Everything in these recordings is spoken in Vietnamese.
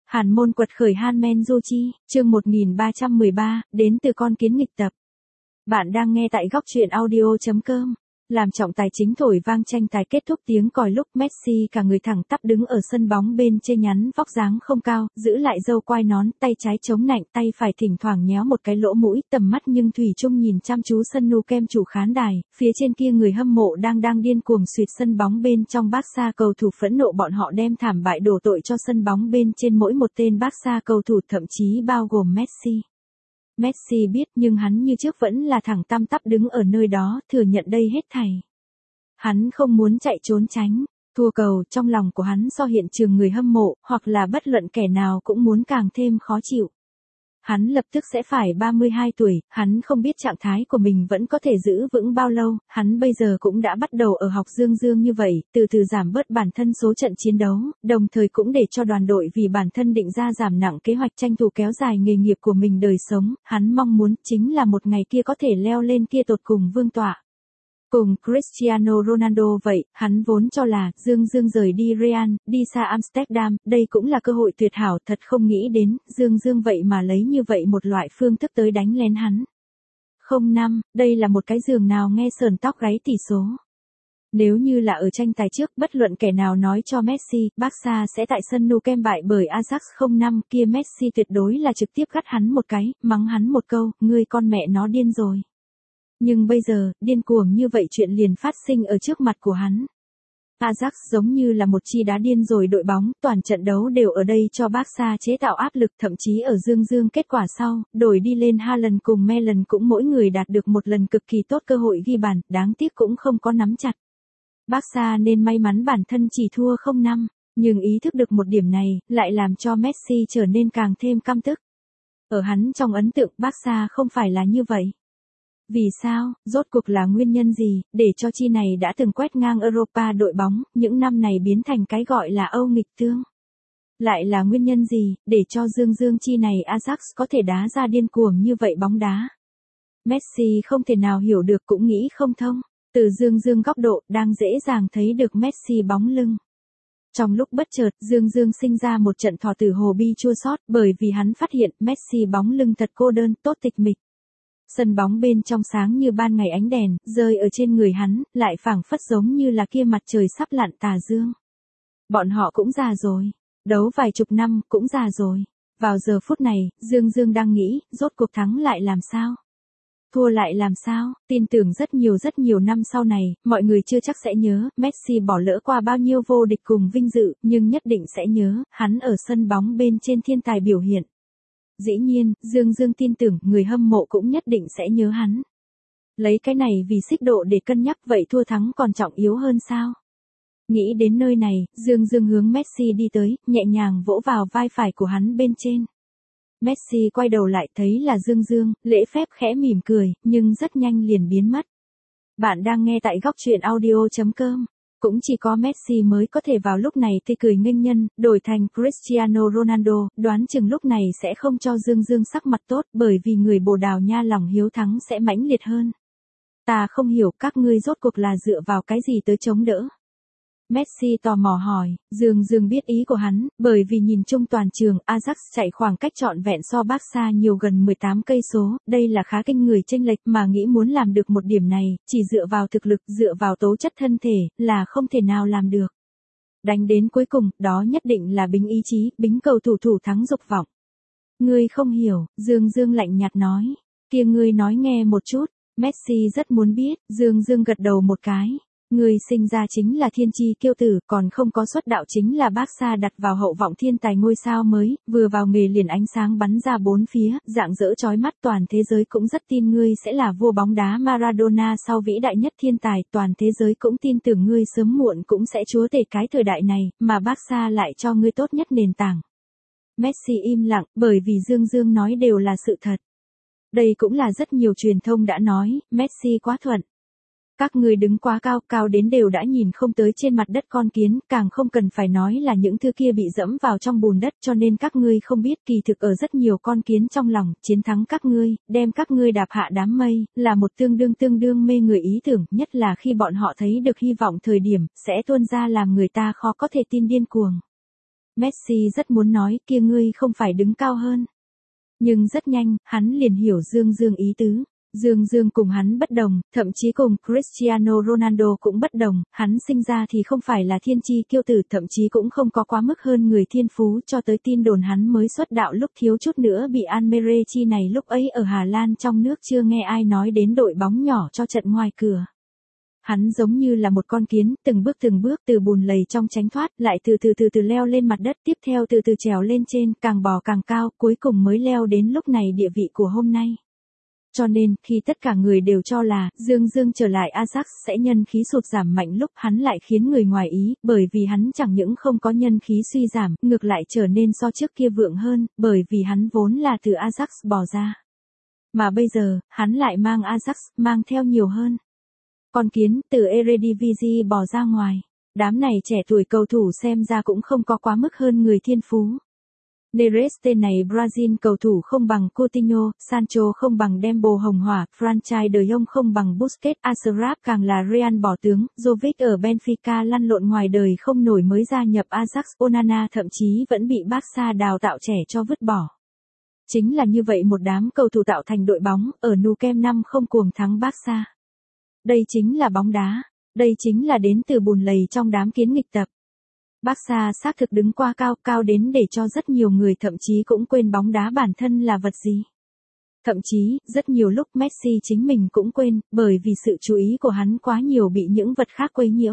Hàn môn quật khởi Hanmen Jochi, chương 1313, đến từ con kiến nghịch tập. Bạn đang nghe tại góc truyện audio.com. Làm trọng tài chính thổi vang tranh tài kết thúc tiếng còi lúc Messi cả người thẳng tắp đứng ở sân bóng bên trên nhắn vóc dáng không cao, giữ lại râu quai nón, tay trái chống nạnh, tay phải thỉnh thoảng nhéo một cái lỗ mũi, tầm mắt nhưng thủy chung nhìn chăm chú sân Nou Camp chủ khán đài, phía trên kia người hâm mộ đang điên cuồng xuyệt sân bóng bên trong Barca cầu thủ phẫn nộ bọn họ đem thảm bại đổ tội cho sân bóng bên trên mỗi một tên Barca cầu thủ thậm chí bao gồm Messi. Messi biết nhưng hắn như trước vẫn là thẳng tăm tắp đứng ở nơi đó, thừa nhận đây hết thảy. Hắn không muốn chạy trốn tránh, thua cầu trong lòng của hắn do hiện trường người hâm mộ, hoặc là bất luận kẻ nào cũng muốn càng thêm khó chịu. Hắn lập tức sẽ phải 32 tuổi, hắn không biết trạng thái của mình vẫn có thể giữ vững bao lâu, hắn bây giờ cũng đã bắt đầu ở học dương như vậy, từ từ giảm bớt bản thân số trận chiến đấu, đồng thời cũng để cho đoàn đội vì bản thân định ra giảm nặng kế hoạch tranh thủ kéo dài nghề nghiệp của mình đời sống, hắn mong muốn chính là một ngày kia có thể leo lên kia tột cùng vương tọa. Cùng Cristiano Ronaldo vậy, hắn vốn cho là Dương rời đi Real, đi xa Amsterdam, đây cũng là cơ hội tuyệt hảo, thật không nghĩ đến, Dương vậy mà lấy như vậy một loại phương thức tới đánh lén hắn. 0-5, đây là một cái giường nào nghe sờn tóc gáy tỷ số. Nếu như là ở tranh tài trước, bất luận kẻ nào nói cho Messi, Barca sẽ tại sân Nou Camp bại bởi Ajax 0-5, kia Messi tuyệt đối là trực tiếp gắt hắn một cái, mắng hắn một câu, ngươi con mẹ nó điên rồi. Nhưng bây giờ, điên cuồng như vậy chuyện liền phát sinh ở trước mặt của hắn. Ajax giống như là một chi đá điên rồi đội bóng, toàn trận đấu đều ở đây cho Barca chế tạo áp lực, thậm chí ở Dương kết quả sau, đổi đi lên Haaland cùng Melon cũng mỗi người đạt được một lần cực kỳ tốt cơ hội ghi bàn, đáng tiếc cũng không có nắm chặt. Barca nên may mắn bản thân chỉ thua 0-5, nhưng ý thức được một điểm này, lại làm cho Messi trở nên càng thêm căm tức. Ở hắn trong ấn tượng Barca không phải là như vậy. Vì sao, rốt cuộc là nguyên nhân gì, để cho chi này đã từng quét ngang Europa đội bóng, những năm này biến thành cái gọi là Âu nghịch tương? Lại là nguyên nhân gì, để cho Dương chi này Ajax có thể đá ra điên cuồng như vậy bóng đá? Messi không thể nào hiểu được cũng nghĩ không thông, từ Dương góc độ đang dễ dàng thấy được Messi bóng lưng. Trong lúc bất chợt, Dương sinh ra một trận thọ tử hồ bi chua xót bởi vì hắn phát hiện Messi bóng lưng thật cô đơn, tốt tịch mịch. Sân bóng bên trong sáng như ban ngày ánh đèn, rơi ở trên người hắn, lại phảng phất giống như là kia mặt trời sắp lặn tà dương. Bọn họ cũng già rồi. Đấu vài chục năm, cũng già rồi. Vào giờ phút này, Dương đang nghĩ, rốt cuộc thắng lại làm sao? Thua lại làm sao? Tin tưởng rất nhiều năm sau này, mọi người chưa chắc sẽ nhớ, Messi bỏ lỡ qua bao nhiêu vô địch cùng vinh dự, nhưng nhất định sẽ nhớ, hắn ở sân bóng bên trên thiên tài biểu hiện. Dĩ nhiên, Dương tin tưởng người hâm mộ cũng nhất định sẽ nhớ hắn. Lấy cái này vì xích độ để cân nhắc vậy thua thắng còn trọng yếu hơn sao? Nghĩ đến nơi này, Dương hướng Messi đi tới, nhẹ nhàng vỗ vào vai phải của hắn bên trên. Messi quay đầu lại thấy là Dương, lễ phép khẽ mỉm cười, nhưng rất nhanh liền biến mất. Bạn đang nghe tại góc truyện audio.com. Cũng chỉ có Messi mới có thể vào lúc này tươi cười nghênh nhân, đổi thành Cristiano Ronaldo, đoán chừng lúc này sẽ không cho Dương sắc mặt tốt bởi vì người Bồ Đào Nha lòng hiếu thắng sẽ mãnh liệt hơn. Ta không hiểu các ngươi rốt cuộc là dựa vào cái gì tới chống đỡ. Messi tò mò hỏi, Dương biết ý của hắn, bởi vì nhìn chung toàn trường, Ajax chạy khoảng cách trọn vẹn so Barca nhiều gần 18 cây số, đây là khá kinh người chênh lệch mà nghĩ muốn làm được một điểm này, chỉ dựa vào thực lực, dựa vào tố chất thân thể, là không thể nào làm được. Đánh đến cuối cùng, đó nhất định là bính ý chí, bính cầu thủ thắng dục vọng. Ngươi không hiểu, Dương lạnh nhạt nói, kia ngươi nói nghe một chút, Messi rất muốn biết, Dương gật đầu một cái. Người sinh ra chính là thiên chi kiêu tử, còn không có xuất đạo chính là Barca đặt vào hậu vọng thiên tài ngôi sao mới, vừa vào nghề liền ánh sáng bắn ra bốn phía, rạng rỡ chói mắt, toàn thế giới cũng rất tin ngươi sẽ là vua bóng đá Maradona sau vĩ đại nhất thiên tài, toàn thế giới cũng tin tưởng ngươi sớm muộn cũng sẽ chúa tể cái thời đại này, mà Barca lại cho ngươi tốt nhất nền tảng. Messi im lặng, bởi vì Dương nói đều là sự thật. Đây cũng là rất nhiều truyền thông đã nói, Messi quá thuận. Các ngươi đứng quá cao đến đều đã nhìn không tới trên mặt đất con kiến, càng không cần phải nói là những thứ kia bị dẫm vào trong bùn đất, cho nên các ngươi không biết kỳ thực ở rất nhiều con kiến trong lòng, chiến thắng các ngươi, đem các ngươi đạp hạ đám mây, là một tương đương mê người ý tưởng, nhất là khi bọn họ thấy được hy vọng thời điểm, sẽ tuôn ra làm người ta khó có thể tin điên cuồng. Messi rất muốn nói kia ngươi không phải đứng cao hơn. Nhưng rất nhanh, hắn liền hiểu Dương Dương ý tứ. Dương Dương cùng hắn bất đồng, thậm chí cùng Cristiano Ronaldo cũng bất đồng, hắn sinh ra thì không phải là thiên chi kiêu tử, thậm chí cũng không có quá mức hơn người thiên phú, cho tới tin đồn hắn mới xuất đạo lúc thiếu chút nữa bị Almerechi này lúc ấy ở Hà Lan trong nước chưa nghe ai nói đến đội bóng nhỏ cho trận ngoài cửa. Hắn giống như là một con kiến, từng bước từ bùn lầy trong tránh thoát, lại từ leo lên mặt đất, tiếp theo từ trèo lên trên, càng bò càng cao, cuối cùng mới leo đến lúc này địa vị của hôm nay. Cho nên, khi tất cả người đều cho là Dương Dương trở lại Ajax sẽ nhân khí sụt giảm mạnh, lúc hắn lại khiến người ngoài ý, bởi vì hắn chẳng những không có nhân khí suy giảm, ngược lại trở nên so trước kia vượng hơn, bởi vì hắn vốn là từ Ajax bỏ ra. Mà bây giờ, hắn lại mang Ajax, mang theo nhiều hơn. Con kiến từ Eredivisie bỏ ra ngoài. Đám này trẻ tuổi cầu thủ xem ra cũng không có quá mức hơn người thiên phú. Neres tên này Brazil cầu thủ không bằng Coutinho, Sancho không bằng Dembo Hồng Hỏa, Franchise De Jong không bằng Busquets, Ashraf càng là Real bỏ tướng, Jovic ở Benfica lăn lộn ngoài đời không nổi mới gia nhập Ajax, Onana thậm chí vẫn bị Barca đào tạo trẻ cho vứt bỏ. Chính là như vậy một đám cầu thủ tạo thành đội bóng, ở Nou Camp 5 không cuồng thắng Barca. Đây chính là bóng đá, đây chính là đến từ bùn lầy trong đám kiến nghịch tập. Barca xác thực đứng qua cao đến để cho rất nhiều người thậm chí cũng quên bóng đá bản thân là vật gì. Thậm chí, rất nhiều lúc Messi chính mình cũng quên, bởi vì sự chú ý của hắn quá nhiều bị những vật khác quấy nhiễu.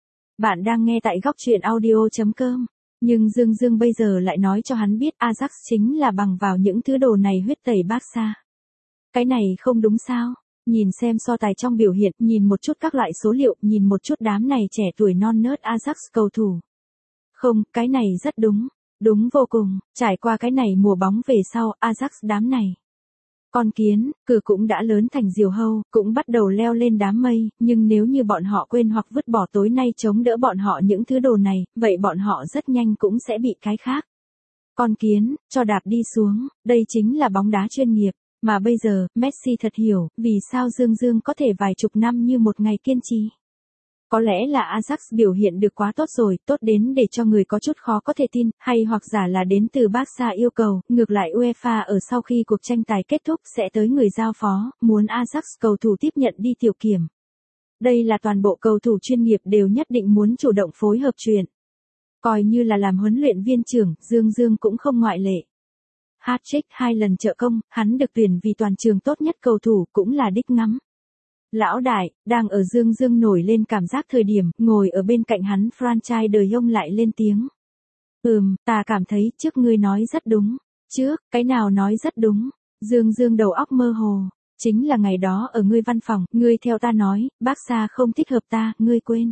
Bạn đang nghe tại góc truyện audio.com. Nhưng Dương Dương bây giờ lại nói cho hắn biết Ajax chính là bằng vào những thứ đồ này huyết tẩy Barca. Cái này không đúng sao? Nhìn xem so tài trong biểu hiện, nhìn một chút các loại số liệu, nhìn một chút đám này trẻ tuổi non nớt Ajax cầu thủ. Không, cái này rất đúng. Đúng vô cùng, trải qua cái này mùa bóng về sau, Ajax đám này. Con kiến, cử cũng đã lớn thành diều hâu, cũng bắt đầu leo lên đám mây, nhưng nếu như bọn họ quên hoặc vứt bỏ tối nay chống đỡ bọn họ những thứ đồ này, vậy bọn họ rất nhanh cũng sẽ bị cái khác. Con kiến, cho đạp đi xuống, đây chính là bóng đá chuyên nghiệp. Mà bây giờ, Messi thật hiểu, vì sao Dương Dương có thể vài chục năm như một ngày kiên trì. Có lẽ là Ajax biểu hiện được quá tốt rồi, tốt đến để cho người có chút khó có thể tin, hay hoặc giả là đến từ Barca yêu cầu, ngược lại UEFA ở sau khi cuộc tranh tài kết thúc sẽ tới người giao phó, muốn Ajax cầu thủ tiếp nhận đi tiểu kiểm. Đây là toàn bộ cầu thủ chuyên nghiệp đều nhất định muốn chủ động phối hợp chuyện. Coi như là làm huấn luyện viên trưởng, Dương Dương cũng không ngoại lệ. Hat-trick 2 lần trợ công, hắn được tuyển vì toàn trường tốt nhất cầu thủ cũng là đích ngắm. Lão đại, đang ở Dương Dương nổi lên cảm giác thời điểm, ngồi ở bên cạnh hắn Franchise De Jong lại lên tiếng. Ta cảm thấy trước ngươi nói rất đúng. Trước, cái nào nói rất đúng. Dương Dương đầu óc mơ hồ. Chính là ngày đó ở ngươi văn phòng, ngươi theo ta nói, Barca không thích hợp ta, ngươi quên.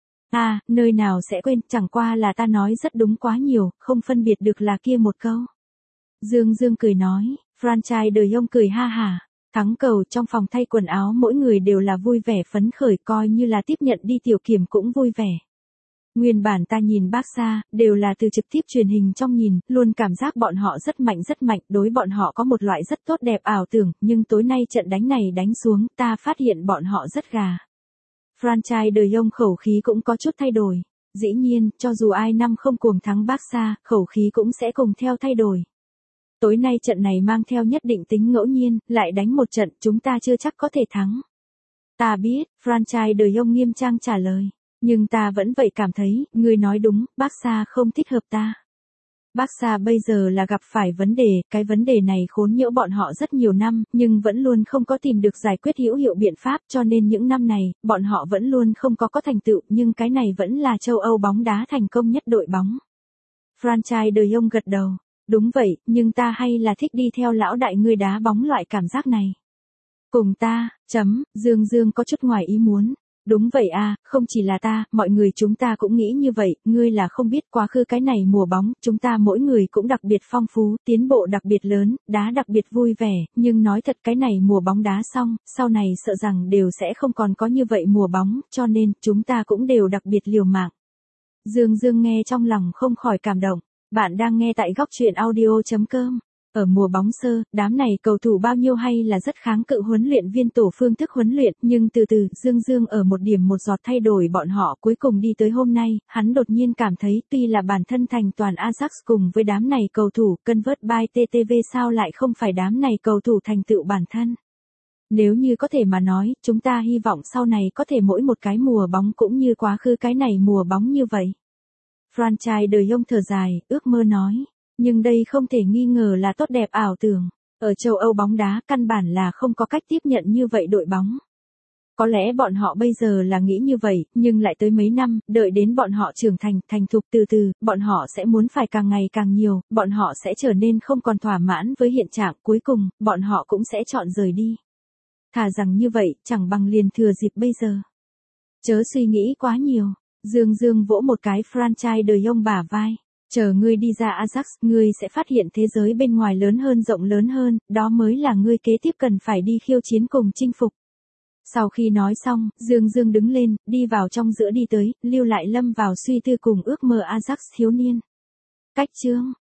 Nơi nào sẽ quên, chẳng qua là ta nói rất đúng quá nhiều, không phân biệt được là kia một câu. Dương Dương cười nói, Franchise De Jong cười ha hả. Thắng cầu trong phòng thay quần áo mỗi người đều là vui vẻ phấn khởi, coi như là tiếp nhận đi tiểu kiểm cũng vui vẻ. Nguyên bản ta nhìn Barca, đều là từ trực tiếp truyền hình trong nhìn, luôn cảm giác bọn họ rất mạnh, đối bọn họ có một loại rất tốt đẹp ảo tưởng, nhưng tối nay trận đánh này đánh xuống, ta phát hiện bọn họ rất gà. Franchise De Jong khẩu khí cũng có chút thay đổi. Dĩ nhiên, cho dù ai năm không cuồng thắng Barca, khẩu khí cũng sẽ cùng theo thay đổi. Tối nay trận này mang theo nhất định tính ngẫu nhiên, lại đánh một trận chúng ta chưa chắc có thể thắng. Ta biết, Franchise De Jong nghiêm trang trả lời. Nhưng ta vẫn vậy cảm thấy, ngươi nói đúng, Barca không thích hợp ta. Barca bây giờ là gặp phải vấn đề, cái vấn đề này khốn nhiễu bọn họ rất nhiều năm, nhưng vẫn luôn không có tìm được giải quyết hữu hiệu biện pháp, cho nên những năm này, bọn họ vẫn luôn không có thành tựu, nhưng cái này vẫn là châu Âu bóng đá thành công nhất đội bóng. Franchise De Jong gật đầu. Đúng vậy, nhưng ta hay là thích đi theo lão đại ngươi đá bóng loại cảm giác này. Cùng ta, Dương Dương có chút ngoài ý muốn. Đúng vậy không chỉ là ta, mọi người chúng ta cũng nghĩ như vậy, ngươi là không biết quá khứ cái này mùa bóng, chúng ta mỗi người cũng đặc biệt phong phú, tiến bộ đặc biệt lớn, đá đặc biệt vui vẻ, nhưng nói thật cái này mùa bóng đá xong, sau này sợ rằng đều sẽ không còn có như vậy mùa bóng, cho nên, chúng ta cũng đều đặc biệt liều mạng. Dương Dương nghe trong lòng không khỏi cảm động. Bạn đang nghe tại góc truyện audio.com. Ở mùa bóng sơ, đám này cầu thủ bao nhiêu hay là rất kháng cự huấn luyện viên tổ phương thức huấn luyện, nhưng từ từ, Dương ở một điểm một giọt thay đổi bọn họ cuối cùng đi tới hôm nay, hắn đột nhiên cảm thấy tuy là bản thân thành toàn Ajax cùng với đám này cầu thủ, convert by TTV sao lại không phải đám này cầu thủ thành tựu bản thân. Nếu như có thể mà nói, chúng ta hy vọng sau này có thể mỗi một cái mùa bóng cũng như quá khứ cái này mùa bóng như vậy. Franchise De Jong thở dài, ước mơ nói. Nhưng đây không thể nghi ngờ là tốt đẹp ảo tưởng. Ở châu Âu bóng đá căn bản là không có cách tiếp nhận như vậy đội bóng. Có lẽ bọn họ bây giờ là nghĩ như vậy, nhưng lại tới mấy năm, đợi đến bọn họ trưởng thành, thành thục từ từ, bọn họ sẽ muốn phải càng ngày càng nhiều, bọn họ sẽ trở nên không còn thỏa mãn với hiện trạng, cuối cùng, bọn họ cũng sẽ chọn rời đi. Thà rằng như vậy, chẳng bằng liền thừa dịp bây giờ. Chớ suy nghĩ quá nhiều. Dương vỗ một cái franchise De Jong bả vai. Chờ ngươi đi ra Ajax, ngươi sẽ phát hiện thế giới bên ngoài lớn hơn rộng lớn hơn, đó mới là ngươi kế tiếp cần phải đi khiêu chiến cùng chinh phục. Sau khi nói xong, Dương đứng lên, đi vào trong giữa đi tới, lưu lại lâm vào suy tư cùng ước mơ Ajax thiếu niên. Cách chương